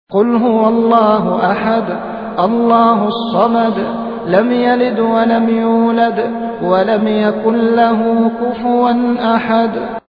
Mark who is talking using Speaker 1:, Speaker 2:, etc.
Speaker 1: قل هو الله أحد الله الصمد لم يلد ولم يولد ولم يكن له كفوا أحد.